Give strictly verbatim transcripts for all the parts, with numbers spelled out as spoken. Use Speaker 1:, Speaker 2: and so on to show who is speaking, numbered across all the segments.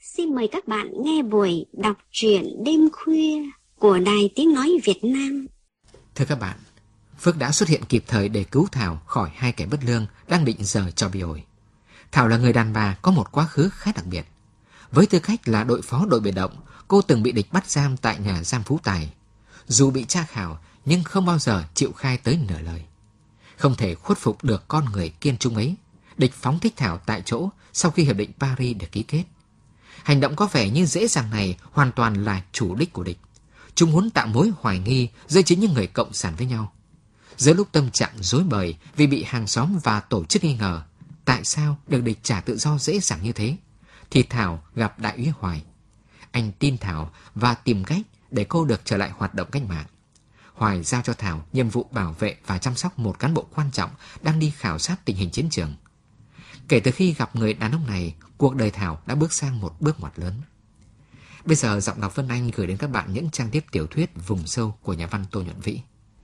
Speaker 1: Xin mời các bạn nghe buổi đọc truyện đêm khuya của Đài Tiếng Nói Việt Nam.
Speaker 2: Thưa các bạn, Phước đã xuất hiện kịp thời để cứu Thảo khỏi hai kẻ bất lương đang định giở trò bị ổi. Thảo là người đàn bà có một quá khứ khá đặc biệt. Với tư cách là đội phó đội biệt động, cô từng bị địch bắt giam tại nhà giam Phú Tài. Dù bị tra khảo nhưng không bao giờ chịu khai tới nửa lời. Không thể khuất phục được con người kiên trung ấy, địch phóng thích Thảo tại chỗ sau khi hiệp định Paris được ký kết. Hành động có vẻ như dễ dàng này hoàn toàn là chủ đích của địch. Chúng muốn tạo mối hoài nghi giữa chính những người cộng sản với nhau. Giữa lúc tâm trạng rối bời vì bị hàng xóm và tổ chức nghi ngờ tại sao được địch trả tự do dễ dàng như thế, thì Thảo gặp đại úy Hoài. Anh tin Thảo và tìm cách để cô được trở lại hoạt động cách mạng. Hoài giao cho Thảo nhiệm vụ bảo vệ và chăm sóc một cán bộ quan trọng đang đi khảo sát tình hình chiến trường. Kể từ khi gặp người đàn ông này, cuộc đời Thảo đã bước sang một bước ngoặt lớn. Bây giờ giọng đọc Vân Anh gửi đến các bạn những trang tiếp tiểu thuyết Vùng Sâu của nhà văn Tô Nhuận Vĩ.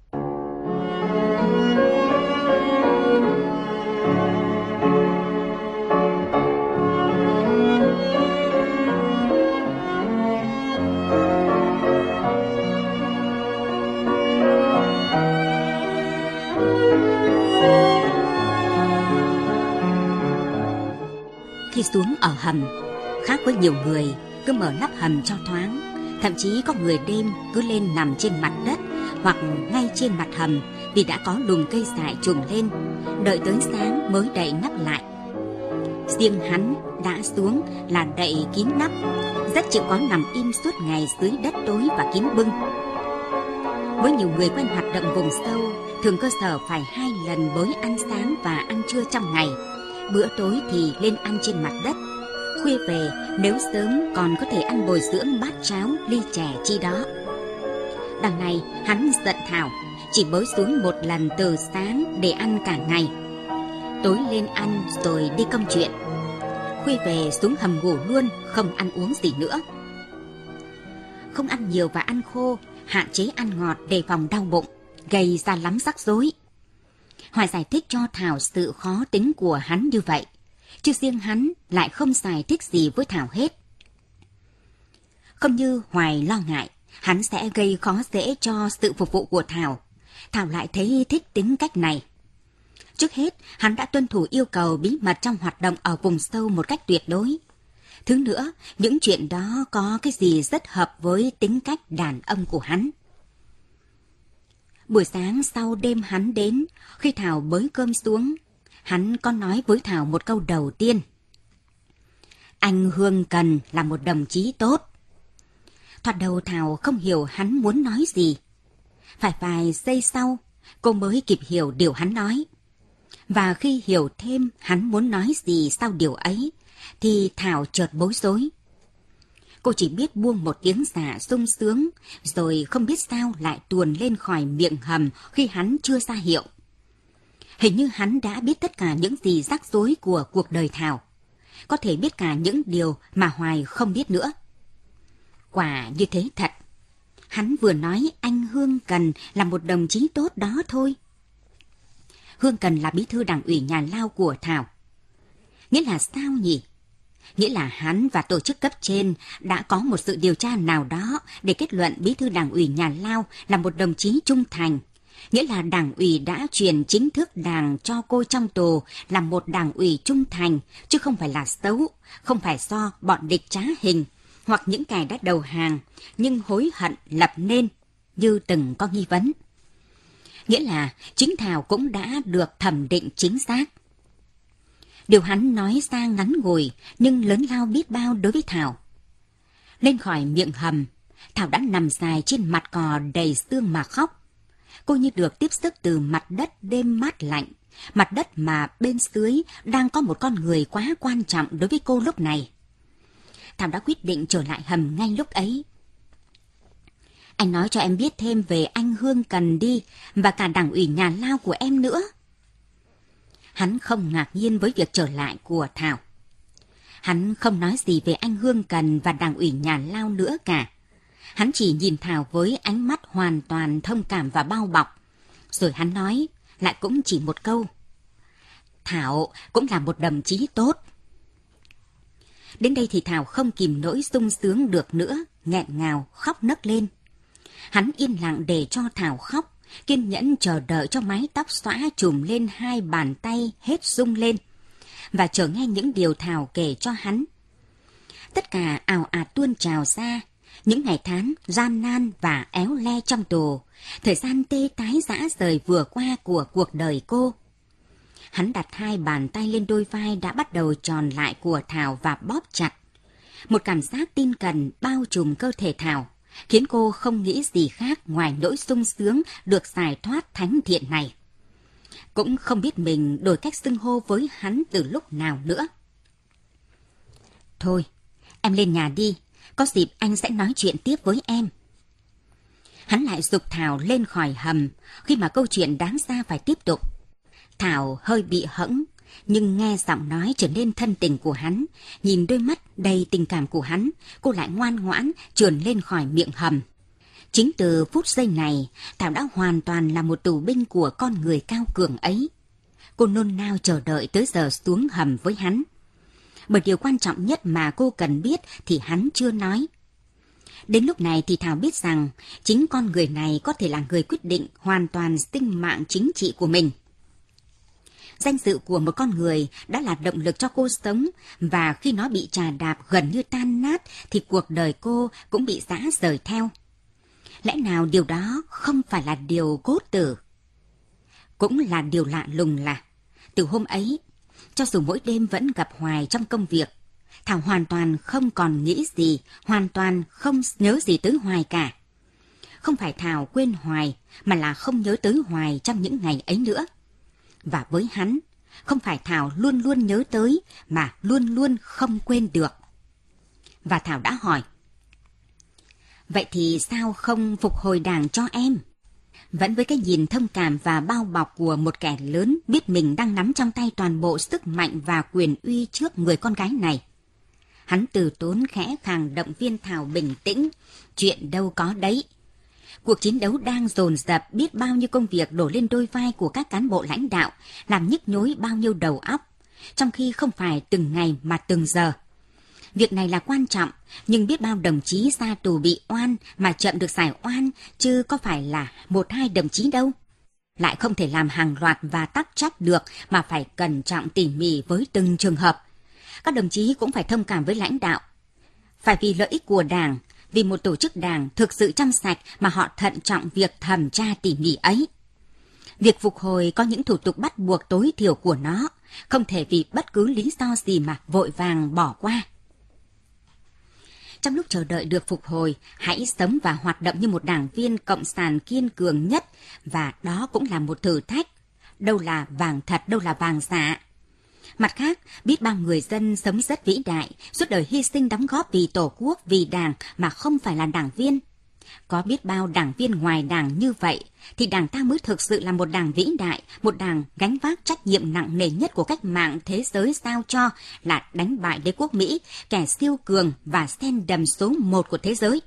Speaker 3: Khi xuống ở hầm, khác với nhiều người cứ mở nắp hầm cho thoáng, thậm chí có người đêm cứ lên nằm trên mặt đất hoặc ngay trên mặt hầm vì đã có lùm cây dại trùm lên, đợi tới sáng mới đậy nắp lại. Riêng hắn đã xuống là đậy kín nắp, rất chịu khó nằm im suốt ngày dưới đất tối và kín bưng. Với nhiều người quen hoạt động vùng sâu, thường cơ sở phải hai lần bới ăn sáng và ăn trưa trong ngày. Bữa tối thì lên ăn trên mặt đất. Khuya về, nếu sớm còn có thể ăn bồi dưỡng bát cháo, ly chè chi đó. Đằng này, hắn giận Thảo, chỉ bới xuống một lần từ sáng để ăn cả ngày. Tối lên ăn rồi đi công chuyện. Khuya về xuống hầm ngủ luôn, không ăn uống gì nữa. Không ăn nhiều và ăn khô, hạn chế ăn ngọt đề phòng đau bụng, gây ra lắm rắc rối. Hoài giải thích cho Thảo sự khó tính của hắn như vậy, chứ riêng hắn lại không giải thích gì với Thảo hết. Không như Hoài lo ngại, hắn sẽ gây khó dễ cho sự phục vụ của Thảo. Thảo lại thấy thích tính cách này. Trước hết, hắn đã tuân thủ yêu cầu bí mật trong hoạt động ở vùng sâu một cách tuyệt đối. Thứ nữa, những chuyện đó có cái gì rất hợp với tính cách đàn ông của hắn. Buổi sáng sau đêm hắn đến, khi Thảo bới cơm xuống, hắn có nói với Thảo một câu đầu tiên. Anh Hương Cần là một đồng chí tốt. Thoạt đầu Thảo không hiểu hắn muốn nói gì. Phải vài giây sau, cô mới kịp hiểu điều hắn nói. Và khi hiểu thêm hắn muốn nói gì sau điều ấy, thì Thảo chợt bối rối. Cô chỉ biết buông một tiếng xả sung sướng, rồi không biết sao lại tuồn lên khỏi miệng hầm khi hắn chưa ra hiệu. Hình như hắn đã biết tất cả những gì rắc rối của cuộc đời Thảo. Có thể biết cả những điều mà Hoài không biết nữa. Quả như thế thật. Hắn vừa nói anh Hương Cần là một đồng chí tốt đó thôi. Hương Cần là bí thư đảng ủy nhà Lao của Thảo. Nghĩa là sao nhỉ? Nghĩa là hắn và tổ chức cấp trên đã có một sự điều tra nào đó để kết luận bí thư đảng ủy nhà Lao là một đồng chí trung thành. Nghĩa là đảng ủy đã truyền chính thức đảng cho cô trong tù là một đảng ủy trung thành, chứ không phải là xấu, không phải do bọn địch trá hình hoặc những kẻ đã đầu hàng nhưng hối hận lập nên như từng có nghi vấn. Nghĩa là chính Thảo cũng đã được thẩm định chính xác. Điều hắn nói ra ngắn ngủi nhưng lớn lao biết bao đối với Thảo. Lên khỏi miệng hầm, Thảo đã nằm dài trên mặt cỏ đầy sương mà khóc. Cô như được tiếp sức từ mặt đất đêm mát lạnh, mặt đất mà bên dưới đang có một con người quá quan trọng đối với cô lúc này. Thảo đã quyết định trở lại hầm ngay lúc ấy. Anh nói cho em biết thêm về anh Hương Cần đi, và cả đảng ủy nhà Lao của em nữa. Hắn không ngạc nhiên với việc trở lại của Thảo. Hắn không nói gì về anh Hương Cần và đảng ủy nhà Lao nữa cả. Hắn chỉ nhìn Thảo với ánh mắt hoàn toàn thông cảm và bao bọc. Rồi hắn nói, lại cũng chỉ một câu. Thảo cũng là một đồng chí tốt. Đến đây thì Thảo không kìm nỗi sung sướng được nữa, nghẹn ngào khóc nấc lên. Hắn yên lặng để cho Thảo khóc, kiên nhẫn chờ đợi cho mái tóc xõa trùm lên hai bàn tay hết rung lên, và chờ nghe những điều Thảo kể cho hắn. Tất cả ào ạt tuôn trào ra, những ngày tháng gian nan và éo le trong tù, thời gian tê tái rã rời vừa qua của cuộc đời cô. Hắn đặt hai bàn tay lên đôi vai đã bắt đầu tròn lại của Thảo và bóp chặt. Một cảm giác tin cẩn bao trùm cơ thể Thảo, khiến cô không nghĩ gì khác ngoài nỗi sung sướng được giải thoát thánh thiện này. Cũng không biết mình đổi cách xưng hô với hắn từ lúc nào nữa. Thôi, em lên nhà đi, có dịp anh sẽ nói chuyện tiếp với em. Hắn lại giục Thảo lên khỏi hầm, khi mà câu chuyện đáng ra phải tiếp tục. Thảo hơi bị hẫng, nhưng nghe giọng nói trở nên thân tình của hắn, nhìn đôi mắt đầy tình cảm của hắn, cô lại ngoan ngoãn trườn lên khỏi miệng hầm. Chính từ phút giây này, Thảo đã hoàn toàn là một tù binh của con người cao cường ấy. Cô nôn nao chờ đợi tới giờ xuống hầm với hắn. Bởi điều quan trọng nhất mà cô cần biết thì hắn chưa nói. Đến lúc này thì Thảo biết rằng chính con người này có thể là người quyết định hoàn toàn sinh mạng chính trị của mình. Danh dự của một con người đã là động lực cho cô sống, và khi nó bị trà đạp gần như tan nát thì cuộc đời cô cũng bị rã rời theo. Lẽ nào điều đó không phải là điều cốt tử? Cũng là điều lạ lùng là, từ hôm ấy, cho dù mỗi đêm vẫn gặp Hoài trong công việc, Thảo hoàn toàn không còn nghĩ gì, hoàn toàn không nhớ gì tới Hoài cả. Không phải Thảo quên Hoài, mà là không nhớ tới Hoài trong những ngày ấy nữa. Và với hắn, không phải Thảo luôn luôn nhớ tới, mà luôn luôn không quên được. Và Thảo đã hỏi, vậy thì sao không phục hồi Đảng cho em? Vẫn với cái nhìn thông cảm và bao bọc của một kẻ lớn biết mình đang nắm trong tay toàn bộ sức mạnh và quyền uy trước người con gái này. Hắn từ tốn khẽ khàng động viên Thảo bình tĩnh, chuyện đâu có đấy. Cuộc chiến đấu đang dồn dập, biết bao nhiêu công việc đổ lên đôi vai của các cán bộ lãnh đạo, làm nhức nhối bao nhiêu đầu óc, trong khi không phải từng ngày mà từng giờ. Việc này là quan trọng, nhưng biết bao đồng chí ra tù bị oan mà chậm được giải oan, chứ có phải là một hai đồng chí đâu. Lại không thể làm hàng loạt và tắc trách được, mà phải cẩn trọng tỉ mỉ với từng trường hợp. Các đồng chí cũng phải thông cảm với lãnh đạo. Phải vì lợi ích của Đảng, vì một tổ chức Đảng thực sự trong sạch mà họ thận trọng việc thẩm tra tỉ mỉ ấy. Việc phục hồi có những thủ tục bắt buộc tối thiểu của nó, không thể vì bất cứ lý do gì mà vội vàng bỏ qua. Trong lúc chờ đợi được phục hồi, hãy sống và hoạt động như một đảng viên cộng sản kiên cường nhất, và đó cũng là một thử thách. Đâu là vàng thật, đâu là vàng giả. Mặt khác, biết bao người dân sống rất vĩ đại, suốt đời hy sinh đóng góp vì Tổ quốc, vì Đảng mà không phải là đảng viên. Có biết bao đảng viên ngoài Đảng như vậy, thì Đảng ta mới thực sự là một đảng vĩ đại, một đảng gánh vác trách nhiệm nặng nề nhất của cách mạng thế giới giao cho là đánh bại đế quốc Mỹ, kẻ siêu cường và sen đầm số một của thế giới.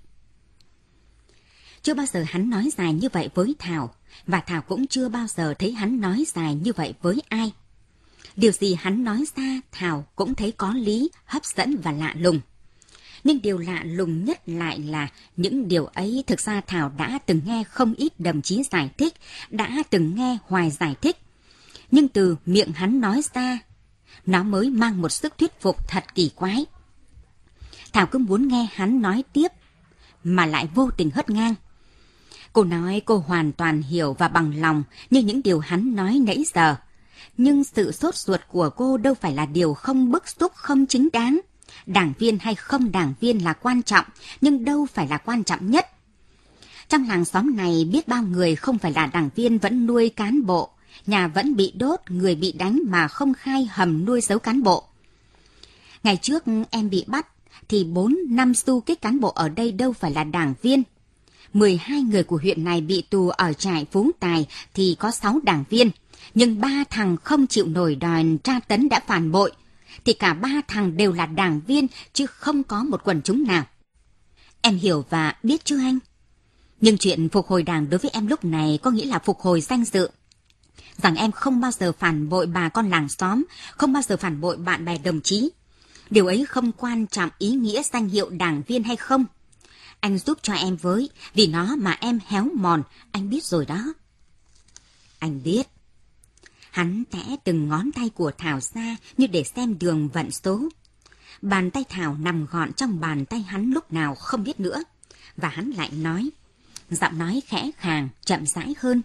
Speaker 3: Chưa bao giờ hắn nói dài như vậy với Thảo, và Thảo cũng chưa bao giờ thấy hắn nói dài như vậy với ai. Điều gì hắn nói ra, Thảo cũng thấy có lý, hấp dẫn và lạ lùng. Nhưng điều lạ lùng nhất lại là những điều ấy thực ra Thảo đã từng nghe không ít đồng chí giải thích, đã từng nghe Hoài giải thích. Nhưng từ miệng hắn nói ra, nó mới mang một sức thuyết phục thật kỳ quái. Thảo cứ muốn nghe hắn nói tiếp, mà lại vô tình hất ngang. Cô nói cô hoàn toàn hiểu và bằng lòng như những điều hắn nói nãy giờ. Nhưng sự sốt ruột của cô đâu phải là điều không bức xúc, không chính đáng. Đảng viên hay không đảng viên là quan trọng, nhưng đâu phải là quan trọng nhất. Trong làng xóm này biết bao người không phải là đảng viên vẫn nuôi cán bộ, nhà vẫn bị đốt, người bị đánh mà không khai hầm nuôi giấu cán bộ. Ngày trước em bị bắt thì bốn năm xu kích cán bộ ở đây đâu phải là đảng viên. mười hai người của huyện này bị tù ở trại Phú Tài thì có sáu đảng viên, nhưng ba thằng không chịu nổi đòi tra tấn đã phản bội, thì cả ba thằng đều là đảng viên chứ không có một quần chúng nào. Em hiểu và biết chưa anh? Nhưng chuyện phục hồi Đảng đối với em lúc này có nghĩa là phục hồi danh dự. Rằng em không bao giờ phản bội bà con làng xóm, không bao giờ phản bội bạn bè đồng chí. Điều ấy không quan trọng ý nghĩa danh hiệu đảng viên hay không. Anh giúp cho em với, vì nó mà em héo mòn, anh biết rồi đó. Anh biết. Hắn tẽ từng ngón tay của Thảo ra như để xem đường vận số. Bàn tay Thảo nằm gọn trong bàn tay hắn lúc nào không biết nữa. Và hắn lại nói, giọng nói khẽ khàng, chậm rãi hơn.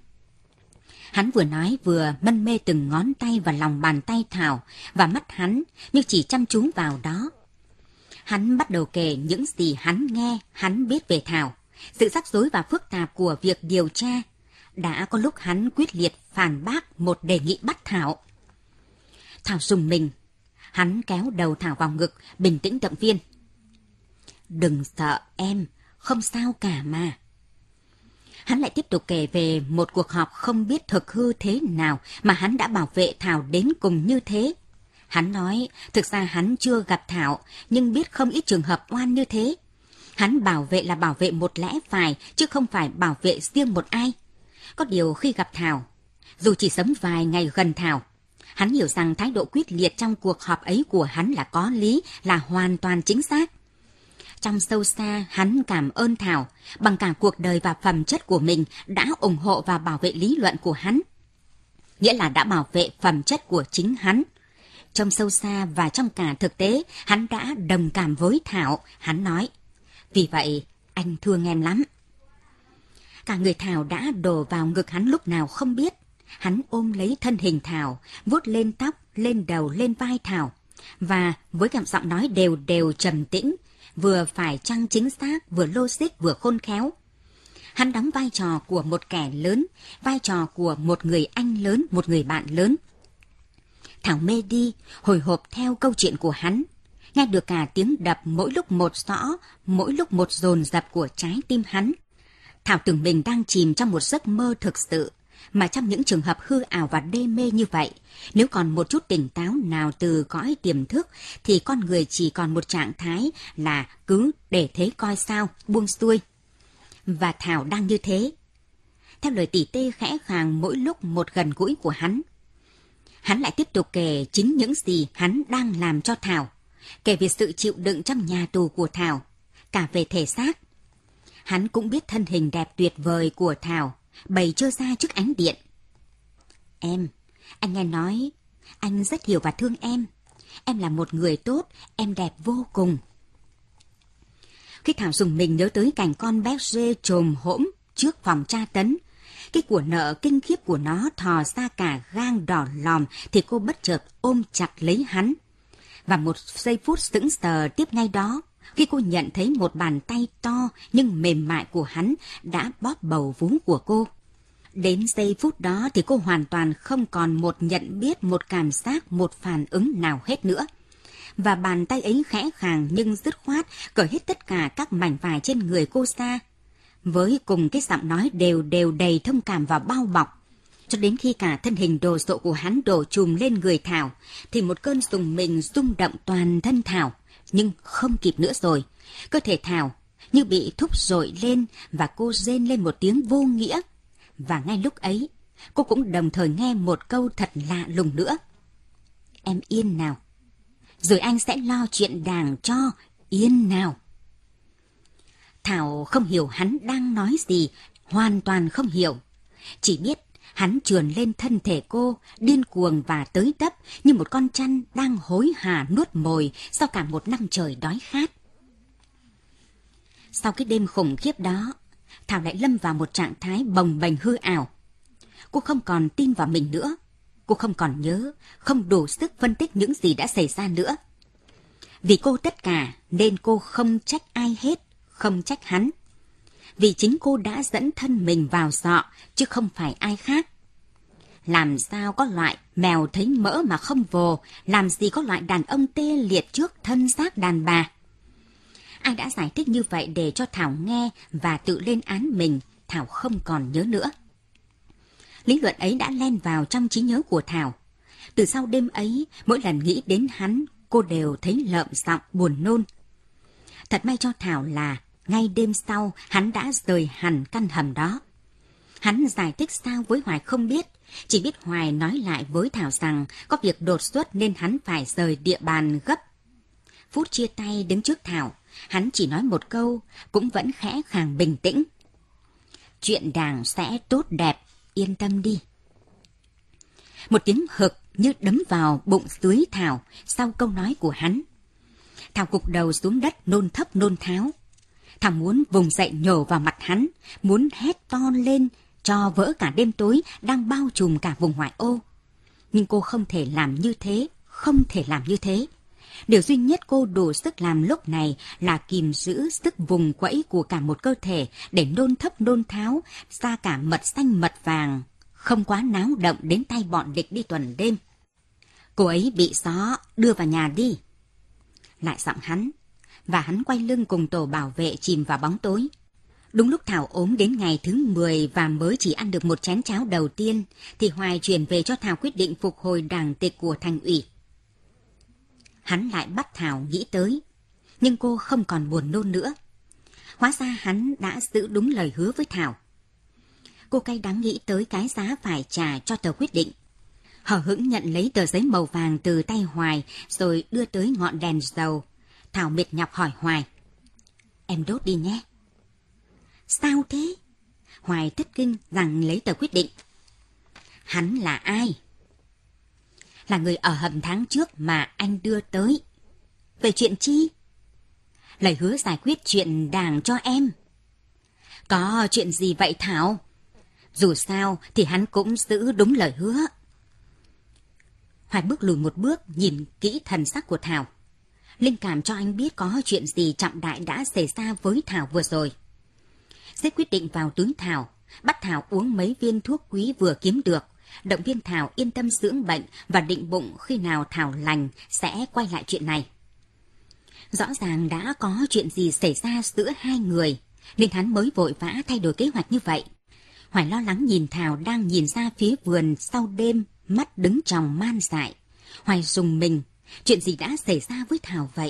Speaker 3: Hắn vừa nói vừa mân mê từng ngón tay vào lòng bàn tay Thảo, và mắt hắn như chỉ chăm chú vào đó. Hắn bắt đầu kể những gì hắn nghe, hắn biết về Thảo, sự rắc rối và phức tạp của việc điều tra. Đã có lúc hắn quyết liệt phản bác một đề nghị bắt Thảo. Thảo rùng mình. Hắn kéo đầu Thảo vào ngực, bình tĩnh động viên. Đừng sợ em, không sao cả mà. Hắn lại tiếp tục kể về một cuộc họp không biết thực hư thế nào mà hắn đã bảo vệ Thảo đến cùng như thế. Hắn nói, thực ra hắn chưa gặp Thảo, nhưng biết không ít trường hợp oan như thế. Hắn bảo vệ là bảo vệ một lẽ phải, chứ không phải bảo vệ riêng một ai. Có điều khi gặp Thảo, dù chỉ sống vài ngày gần Thảo, hắn hiểu rằng thái độ quyết liệt trong cuộc họp ấy của hắn là có lý, là hoàn toàn chính xác. Trong sâu xa, hắn cảm ơn Thảo, bằng cả cuộc đời và phẩm chất của mình đã ủng hộ và bảo vệ lý luận của hắn. Nghĩa là đã bảo vệ phẩm chất của chính hắn. Trong sâu xa và trong cả thực tế, hắn đã đồng cảm với Thảo, hắn nói. Vì vậy, anh thương em lắm. Cả người Thảo đã đổ vào ngực hắn lúc nào không biết. Hắn ôm lấy thân hình Thảo, vuốt lên tóc, lên đầu, lên vai Thảo. Và với cảm giọng nói đều đều trầm tĩnh, vừa phải chăng chính xác, vừa logic, vừa khôn khéo. Hắn đóng vai trò của một kẻ lớn, vai trò của một người anh lớn, một người bạn lớn. Thảo mê đi, hồi hộp theo câu chuyện của hắn, nghe được cả tiếng đập mỗi lúc một rõ, mỗi lúc một dồn dập của trái tim hắn. Thảo tưởng mình đang chìm trong một giấc mơ thực sự, mà trong những trường hợp hư ảo và đê mê như vậy, nếu còn một chút tỉnh táo nào từ cõi tiềm thức, thì con người chỉ còn một trạng thái là cứ để thế coi sao, buông xuôi. Và Thảo đang như thế. Theo lời tỉ tê khẽ khàng mỗi lúc một gần gũi của hắn, hắn lại tiếp tục kể chính những gì hắn đang làm cho Thảo, kể về sự chịu đựng trong nhà tù của Thảo, cả về thể xác. Hắn cũng biết thân hình đẹp tuyệt vời của Thảo bày trơ ra trước ánh điện. Em, anh nghe nói, anh rất hiểu và thương em. Em là một người tốt, em đẹp vô cùng. Khi Thảo dùng mình nhớ tới cảnh con bé dê trồm hỗm trước phòng tra tấn, cái của nợ kinh khiếp của nó thò ra cả gang đỏ lòm, thì cô bất chợt ôm chặt lấy hắn. Và một giây phút sững sờ tiếp ngay đó, khi cô nhận thấy một bàn tay to nhưng mềm mại của hắn đã bóp bầu vú của cô. Đến giây phút đó thì cô hoàn toàn không còn một nhận biết, một cảm giác, một phản ứng nào hết nữa. Và bàn tay ấy khẽ khàng nhưng dứt khoát cởi hết tất cả các mảnh vải trên người cô ra, với cùng cái giọng nói đều đều đầy thông cảm và bao bọc. Cho đến khi cả thân hình đồ sộ của hắn đổ trùm lên người Thảo, thì một cơn rùng mình rung động toàn thân Thảo. Nhưng không kịp nữa rồi, cơ thể Thảo như bị thúc dội lên và cô rên lên một tiếng vô nghĩa. Và ngay lúc ấy, cô cũng đồng thời nghe một câu thật lạ lùng nữa. Em yên nào, rồi anh sẽ lo chuyện đàng cho, yên nào. Thảo không hiểu hắn đang nói gì, hoàn toàn không hiểu. Chỉ biết hắn trườn lên thân thể cô, điên cuồng và tới tấp như một con trăn đang hối hả nuốt mồi sau cả một năm trời đói khát. Sau cái đêm khủng khiếp đó, Thảo lại lâm vào một trạng thái bồng bềnh hư ảo. Cô không còn tin vào mình nữa. Cô không còn nhớ, không đủ sức phân tích những gì đã xảy ra nữa. Vì cô tất cả nên cô không trách ai hết, không trách hắn. Vì chính cô đã dẫn thân mình vào dọ, chứ không phải ai khác. Làm sao có loại mèo thấy mỡ mà không vồ, làm gì có loại đàn ông tê liệt trước thân xác đàn bà. Ai đã giải thích như vậy để cho Thảo nghe và tự lên án mình, Thảo không còn nhớ nữa. Lý luận ấy đã len vào trong trí nhớ của Thảo. Từ sau đêm ấy, mỗi lần nghĩ đến hắn, cô đều thấy lợm giọng buồn nôn. Thật may cho Thảo là ngay đêm sau hắn đã rời hẳn căn hầm đó. Hắn giải thích sao với Hoài không biết, chỉ biết Hoài nói lại với Thảo rằng có việc đột xuất nên hắn phải rời địa bàn gấp. Phút chia tay đứng trước Thảo, hắn chỉ nói một câu, cũng vẫn khẽ khàng bình tĩnh. Chuyện Đàng sẽ tốt đẹp, yên tâm đi. Một tiếng hực như đấm vào bụng dưới Thảo sau câu nói của hắn. Thảo gục đầu xuống đất nôn thấp nôn tháo. Thảo muốn vùng dậy nhổ vào mặt hắn, muốn hét to lên cho vỡ cả đêm tối đang bao trùm cả vùng ngoại ô. Nhưng cô không thể làm như thế, không thể làm như thế. Điều duy nhất cô đủ sức làm lúc này là kìm giữ sức vùng quẫy của cả một cơ thể để nôn thấp nôn tháo ra cả mật xanh mật vàng, không quá náo động đến tay bọn địch đi tuần đêm. Cô ấy bị gió đưa vào nhà đi. Lại giọng hắn, và hắn quay lưng cùng tổ bảo vệ chìm vào bóng tối. Đúng lúc Thảo ốm đến ngày thứ mười và mới chỉ ăn được một chén cháo đầu tiên, thì Hoài chuyển về cho Thảo quyết định phục hồi đảng tịch của thành ủy. Hắn lại bắt Thảo nghĩ tới, nhưng cô không còn buồn nôn nữa. Hóa ra hắn đã giữ đúng lời hứa với Thảo. Cô cay đắng nghĩ tới cái giá phải trả cho tờ quyết định. Hờ hững nhận lấy tờ giấy màu vàng từ tay Hoài rồi đưa tới ngọn đèn dầu. Thảo mệt nhọc hỏi Hoài, em đốt đi nhé. Sao thế? Hoài thất kinh rằng lấy tờ quyết định. Hắn là ai? Là người ở hầm tháng trước mà anh đưa tới. Về chuyện chi? Lời hứa giải quyết chuyện Đàng cho em. Có chuyện gì vậy Thảo? Dù sao thì hắn cũng giữ đúng lời hứa. Hoài bước lùi một bước nhìn kỹ thần sắc của Thảo. Linh cảm cho anh biết có chuyện gì trọng đại đã xảy ra với Thảo vừa rồi. Xếp quyết định vào túi Thảo, bắt Thảo uống mấy viên thuốc quý vừa kiếm được, động viên Thảo yên tâm dưỡng bệnh và định bụng khi nào Thảo lành sẽ quay lại chuyện này. Rõ ràng đã có chuyện gì xảy ra giữa hai người, nên hắn mới vội vã thay đổi kế hoạch như vậy. Hoài lo lắng nhìn Thảo đang nhìn ra phía vườn sau đêm, mắt đứng tròng man dại. Hoài rùng mình, chuyện gì đã xảy ra với Thảo vậy?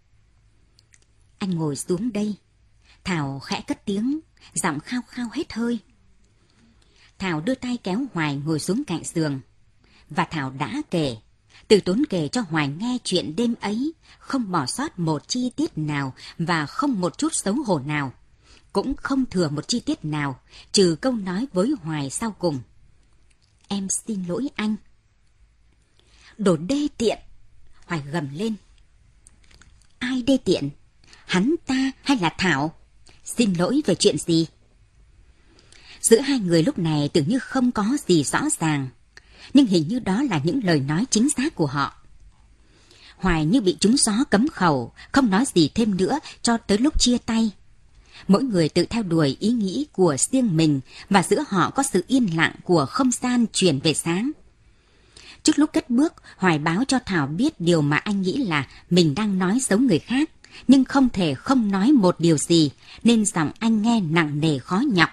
Speaker 3: Anh ngồi xuống đây. Thảo khẽ cất tiếng, giọng khao khao hết hơi. Thảo đưa tay kéo Hoài ngồi xuống cạnh giường. Và Thảo đã kể, từ tốn kể cho Hoài nghe chuyện đêm ấy, không bỏ sót một chi tiết nào và không một chút xấu hổ nào. Cũng không thừa một chi tiết nào, trừ câu nói với Hoài sau cùng. Em xin lỗi anh. Đồ đê tiện! Hoài gầm lên. Ai đê tiện? Hắn ta hay là Thảo? Xin lỗi về chuyện gì? Giữa hai người lúc này tưởng như không có gì rõ ràng, nhưng hình như đó là những lời nói chính xác của họ. Hoài như bị trúng gió cấm khẩu, không nói gì thêm nữa cho tới lúc chia tay. Mỗi người tự theo đuổi ý nghĩ của riêng mình và giữa họ có sự yên lặng của không gian chuyển về sáng. Trước lúc cất bước, Hoài báo cho Thảo biết điều mà anh nghĩ là mình đang nói xấu người khác, nhưng không thể không nói một điều gì, nên giọng anh nghe nặng nề khó nhọc.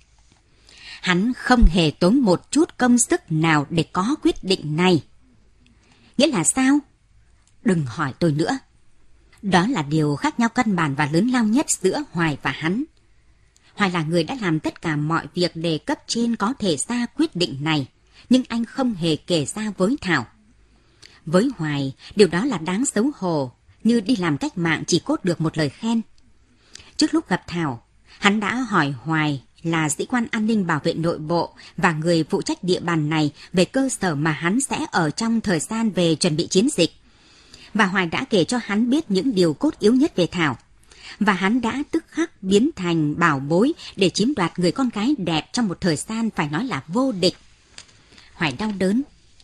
Speaker 3: Hắn không hề tốn một chút công sức nào để có quyết định này. Nghĩa là sao? Đừng hỏi tôi nữa. Đó là điều khác nhau căn bản và lớn lao nhất giữa Hoài và hắn. Hoài là người đã làm tất cả mọi việc để cấp trên có thể ra quyết định này, nhưng anh không hề kể ra với Thảo. Với Hoài, điều đó là đáng xấu hổ, như đi làm cách mạng chỉ cốt được một lời khen. Trước lúc gặp Thảo, hắn đã hỏi Hoài là sĩ quan an ninh bảo vệ nội bộ và người phụ trách địa bàn này về cơ sở mà hắn sẽ ở trong thời gian về chuẩn bị chiến dịch. Và Hoài đã kể cho hắn biết những điều cốt yếu nhất về Thảo. Và hắn đã tức khắc biến thành bảo bối để chiếm đoạt người con gái đẹp trong một thời gian phải nói là vô địch. Hoài đau đớn.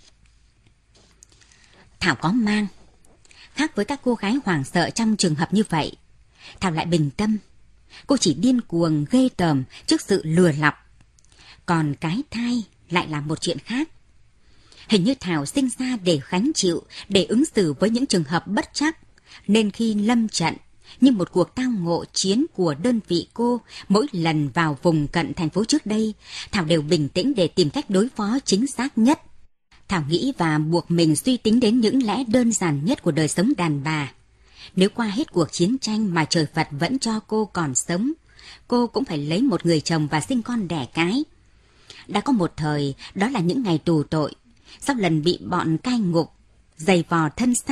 Speaker 3: Thảo có mang. Khác với các cô gái hoảng sợ trong trường hợp như vậy, Thảo lại bình tâm. Cô chỉ điên cuồng ghê tởm trước sự lừa lọc. Còn cái thai lại là một chuyện khác. Hình như Thảo sinh ra để gánh chịu, để ứng xử với những trường hợp bất trắc, nên khi lâm trận, như một cuộc tao ngộ chiến của đơn vị cô, mỗi lần vào vùng cận thành phố trước đây, Thảo đều bình tĩnh để tìm cách đối phó chính xác nhất. Thảo nghĩ và buộc mình suy tính đến những lẽ đơn giản nhất của đời sống đàn bà. Nếu qua hết cuộc chiến tranh mà trời Phật vẫn cho cô còn sống, cô cũng phải lấy một người chồng và sinh con đẻ cái. Đã có một thời, đó là những ngày tù tội. Sau lần bị bọn cai ngục, giày vò thân xác,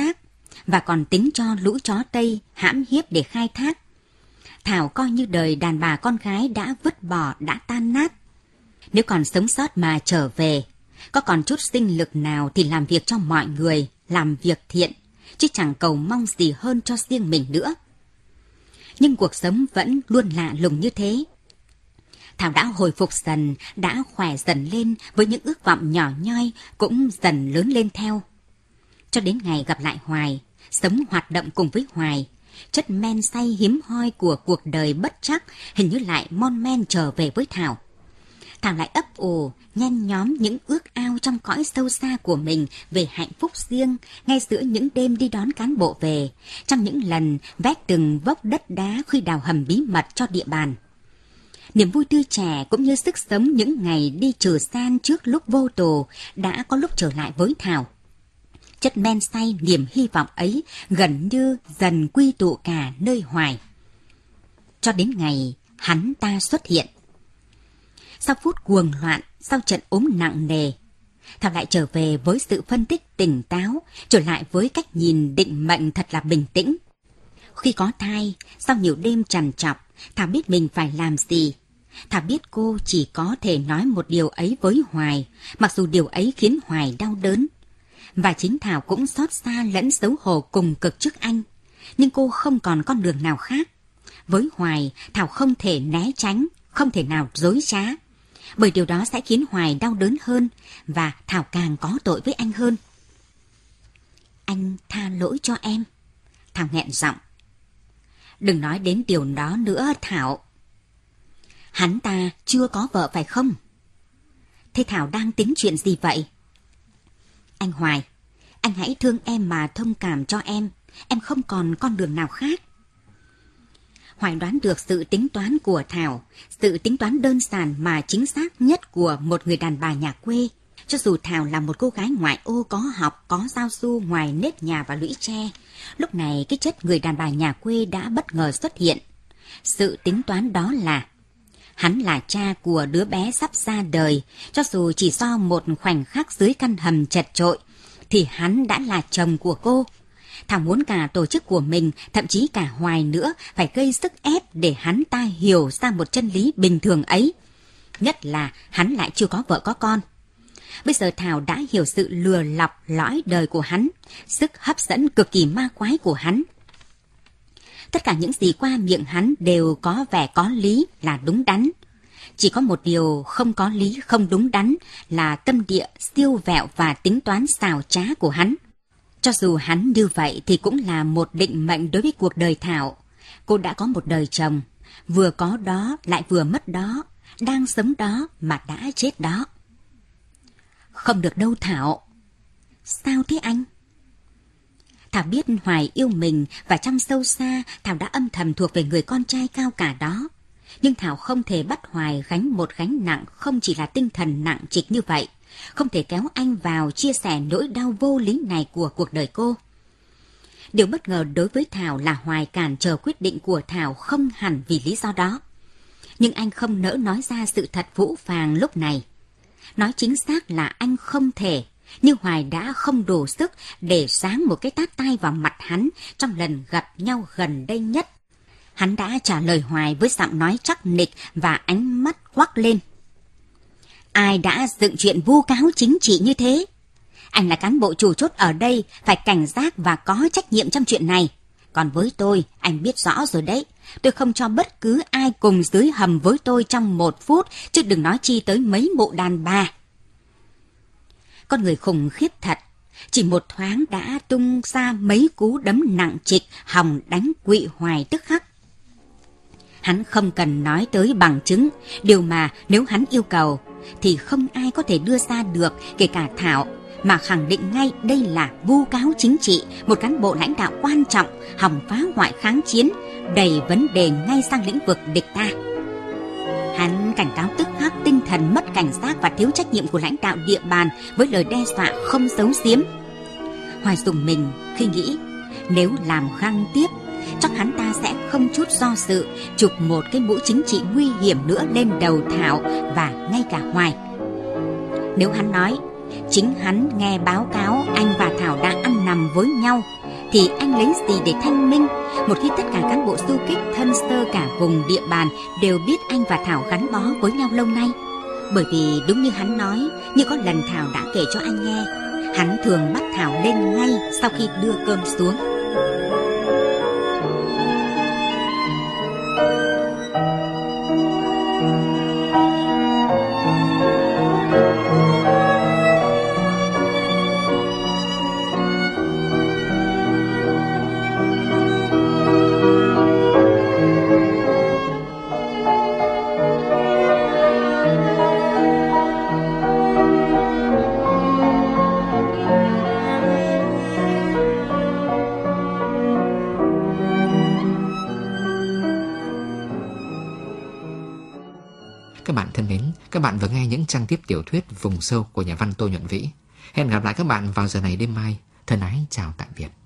Speaker 3: và còn tính cho lũ chó Tây hãm hiếp để khai thác. Thảo coi như đời đàn bà con gái đã vứt bỏ, đã tan nát. Nếu còn sống sót mà trở về, có còn chút sinh lực nào thì làm việc cho mọi người, làm việc thiện, chứ chẳng cầu mong gì hơn cho riêng mình nữa. Nhưng cuộc sống vẫn luôn lạ lùng như thế. Thảo đã hồi phục dần, đã khỏe dần lên với những ước vọng nhỏ nhoi cũng dần lớn lên theo. Cho đến ngày gặp lại Hoài, sống hoạt động cùng với Hoài, chất men say hiếm hoi của cuộc đời bất trắc hình như lại mon men trở về với Thảo. Thảo lại ấp ủ, nhen nhóm những ước ao trong cõi sâu xa của mình về hạnh phúc riêng, ngay giữa những đêm đi đón cán bộ về, trong những lần vét từng vốc đất đá khi đào hầm bí mật cho địa bàn. Niềm vui tươi trẻ cũng như sức sống những ngày đi trừ san trước lúc vô tù đã có lúc trở lại với Thảo. Chất men say niềm hy vọng ấy gần như dần quy tụ cả nơi Hoài. Cho đến ngày hắn ta xuất hiện. Sau phút cuồng loạn, sau trận ốm nặng nề, Thảo lại trở về với sự phân tích tỉnh táo, trở lại với cách nhìn định mệnh thật là bình tĩnh. Khi có thai, sau nhiều đêm trằn trọc, Thảo biết mình phải làm gì. Thảo biết cô chỉ có thể nói một điều ấy với Hoài, mặc dù điều ấy khiến Hoài đau đớn. Và chính Thảo cũng xót xa lẫn xấu hổ cùng cực trước anh. Nhưng cô không còn con đường nào khác. Với Hoài, Thảo không thể né tránh, không thể nào dối trá. Bởi điều đó sẽ khiến Hoài đau đớn hơn, và Thảo càng có tội với anh hơn. Anh tha lỗi cho em. Thảo nghẹn giọng. Đừng nói đến điều đó nữa, Thảo. Hắn ta chưa có vợ phải không? Thế Thảo đang tính chuyện gì vậy? Anh Hoài, anh hãy thương em mà thông cảm cho em. Em không còn con đường nào khác. Hoài đoán được sự tính toán của Thảo, sự tính toán đơn giản mà chính xác nhất của một người đàn bà nhà quê. Cho dù Thảo là một cô gái ngoại ô có học, có giao du ngoài nếp nhà và lũy tre, lúc này cái chất người đàn bà nhà quê đã bất ngờ xuất hiện. Sự tính toán đó là hắn là cha của đứa bé sắp ra đời, cho dù chỉ do một khoảnh khắc dưới căn hầm chật chội, thì hắn đã là chồng của cô. Thảo muốn cả tổ chức của mình, thậm chí cả Hoài nữa, phải gây sức ép để hắn ta hiểu ra một chân lý bình thường ấy. Nhất là hắn lại chưa có vợ có con. Bây giờ Thảo đã hiểu sự lừa lọc lõi đời của hắn, sức hấp dẫn cực kỳ ma quái của hắn. Tất cả những gì qua miệng hắn đều có vẻ có lý, là đúng đắn. Chỉ có một điều không có lý, không đúng đắn là tâm địa siêu vẹo và tính toán xảo trá của hắn. Cho dù hắn như vậy thì cũng là một định mệnh đối với cuộc đời Thảo. Cô đã có một đời chồng, vừa có đó lại vừa mất đó, đang sống đó mà đã chết đó. Không được đâu Thảo. Sao thế anh? Thảo biết Hoài yêu mình và trong sâu xa Thảo đã âm thầm thuộc về người con trai cao cả đó. Nhưng Thảo không thể bắt Hoài gánh một gánh nặng không chỉ là tinh thần nặng trịch như vậy. Không thể kéo anh vào chia sẻ nỗi đau vô lý này của cuộc đời cô. Điều bất ngờ đối với Thảo là Hoài cản trở quyết định của Thảo không hẳn vì lý do đó. Nhưng anh không nỡ nói ra sự thật phũ phàng lúc này. Nói chính xác là anh không thể, nhưng Hoài đã không đủ sức để giáng một cái tát tay vào mặt hắn trong lần gặp nhau gần đây nhất. Hắn đã trả lời Hoài với giọng nói chắc nịch và ánh mắt quắc lên. Ai đã dựng chuyện vu cáo chính trị như thế? Anh là cán bộ chủ chốt ở đây, phải cảnh giác và có trách nhiệm trong chuyện này. Còn với tôi, anh biết rõ rồi đấy. Tôi không cho bất cứ ai cùng dưới hầm với tôi trong một phút, chứ đừng nói chi tới mấy mụ đàn bà. Con người khủng khiếp thật. Chỉ một thoáng đã tung ra mấy cú đấm nặng trịch, hòng đánh quỵ Hoài tức khắc. Hắn không cần nói tới bằng chứng, điều mà nếu hắn yêu cầu, thì không ai có thể đưa ra được, kể cả Thảo, mà khẳng định ngay đây là vu cáo chính trị, một cán bộ lãnh đạo quan trọng, hòng phá hoại kháng chiến, đầy vấn đề ngay sang lĩnh vực địch ta. Hắn cảnh cáo tức khắc tinh thần mất cảnh giác và thiếu trách nhiệm của lãnh đạo địa bàn với lời đe dọa không giấu giếm. Hoài rùng mình khi nghĩ nếu làm găng tiếp, chắc hắn ta sẽ không chút do dự chụp một cái mũ chính trị nguy hiểm nữa lên đầu Thảo và ngay cả Hoài. Nếu hắn nói chính hắn nghe báo cáo anh và Thảo đã ăn nằm với nhau, thì anh lấy gì để thanh minh, một khi tất cả cán bộ du kích thân sơ cả vùng địa bàn đều biết anh và Thảo gắn bó với nhau lâu nay? Bởi vì đúng như hắn nói, như có lần Thảo đã kể cho anh nghe, hắn thường bắt Thảo lên ngay sau khi đưa cơm xuống.
Speaker 2: Các bạn thân mến, các bạn vừa nghe những trang tiếp tiểu thuyết Vùng Sâu của nhà văn Tô Nhuận Vĩ. Hẹn gặp lại các bạn vào giờ này đêm mai. Thân ái chào tạm biệt.